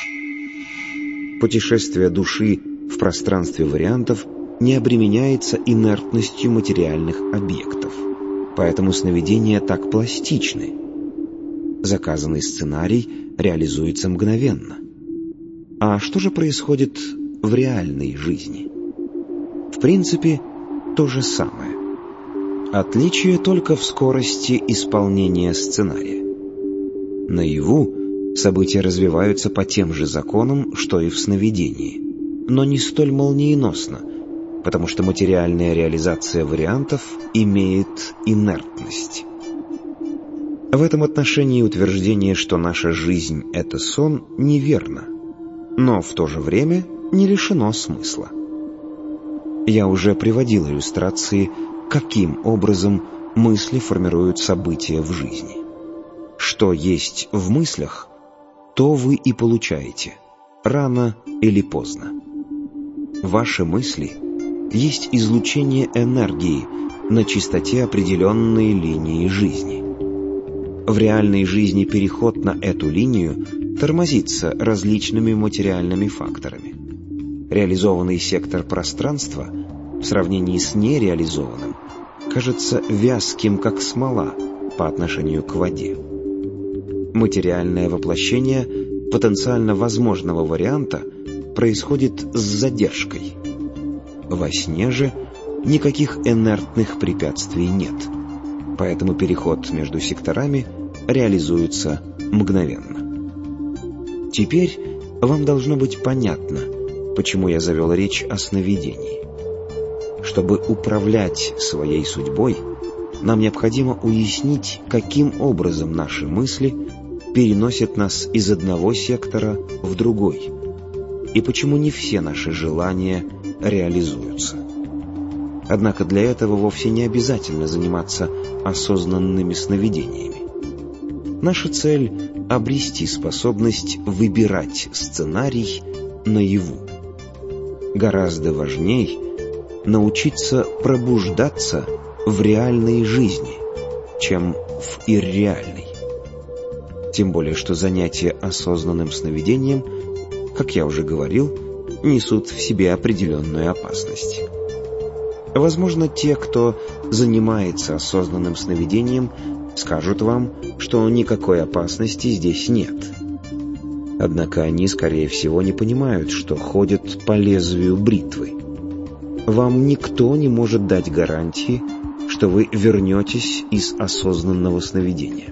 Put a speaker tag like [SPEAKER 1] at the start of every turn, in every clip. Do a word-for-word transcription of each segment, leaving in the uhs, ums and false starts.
[SPEAKER 1] Путешествие души в пространстве вариантов не обременяется инертностью материальных объектов, поэтому сновидения так пластичны. Заказанный сценарий реализуется мгновенно. А что же происходит в реальной жизни? В принципе, то же самое. Отличие только в скорости исполнения сценария. Наяву события развиваются по тем же законам, что и в сновидении, но не столь молниеносно, потому что материальная реализация вариантов имеет инертность. В этом отношении утверждение, что наша жизнь — это сон, неверно, но в то же время не лишено смысла. Я уже приводил иллюстрации, каким образом мысли формируют события в жизни. Что есть в мыслях, то вы и получаете, рано или поздно. Ваши мысли есть излучение энергии на частоте определенной линии жизни. В реальной жизни переход на эту линию тормозится различными материальными факторами. Реализованный сектор пространства в сравнении с нереализованным кажется вязким, как смола, по отношению к воде. Материальное воплощение потенциально возможного варианта происходит с задержкой. Во сне же никаких инертных препятствий нет, поэтому переход между секторами реализуется мгновенно. Теперь вам должно быть понятно, почему я завел речь о сновидении. Чтобы управлять своей судьбой, нам необходимо уяснить, каким образом наши мысли переносят нас из одного сектора в другой, и почему не все наши желания реализуются. Однако для этого вовсе не обязательно заниматься осознанными сновидениями. Наша цель — обрести способность выбирать сценарий наяву. Гораздо важней научиться пробуждаться в реальной жизни, чем в ирреальной. Тем более, что занятия осознанным сновидением, как я уже говорил, несут в себе определенную опасность. Возможно, те, кто занимается осознанным сновидением, скажут вам, что никакой опасности здесь нет. Однако они, скорее всего, не понимают, что ходят по лезвию бритвы. Вам никто не может дать гарантии, что вы вернетесь из осознанного сновидения.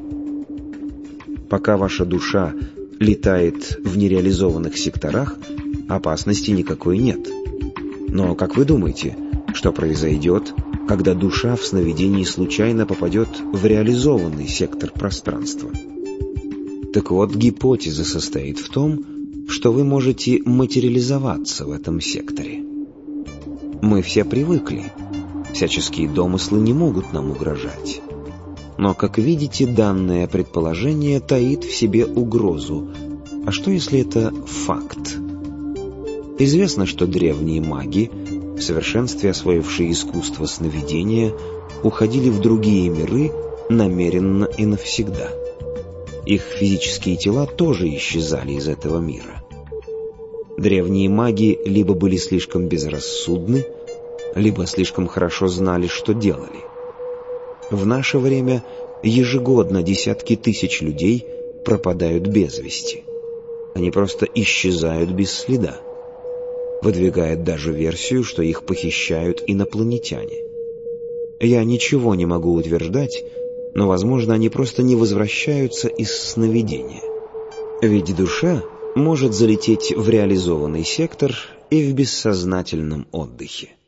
[SPEAKER 1] Пока ваша душа летает в нереализованных секторах, опасности никакой нет. Но как вы думаете, что произойдет, когда душа в сновидении случайно попадет в реализованный сектор пространства? Так вот, гипотеза состоит в том, что вы можете материализоваться в этом секторе. Мы все привыкли. Всяческие домыслы не могут нам угрожать. Но, как видите, данное предположение таит в себе угрозу. А что, если это факт? Известно, что древние маги, в совершенстве освоившие искусство сновидения, уходили в другие миры намеренно и навсегда. Их физические тела тоже исчезали из этого мира. Древние маги либо были слишком безрассудны, либо слишком хорошо знали, что делали. В наше время ежегодно десятки тысяч людей пропадают без вести. Они просто исчезают без следа. Выдвигает даже версию, что их похищают инопланетяне. Я ничего не могу утверждать, но, возможно, они просто не возвращаются из сновидения. Ведь душа может залететь в реализованный сектор и в бессознательном отдыхе.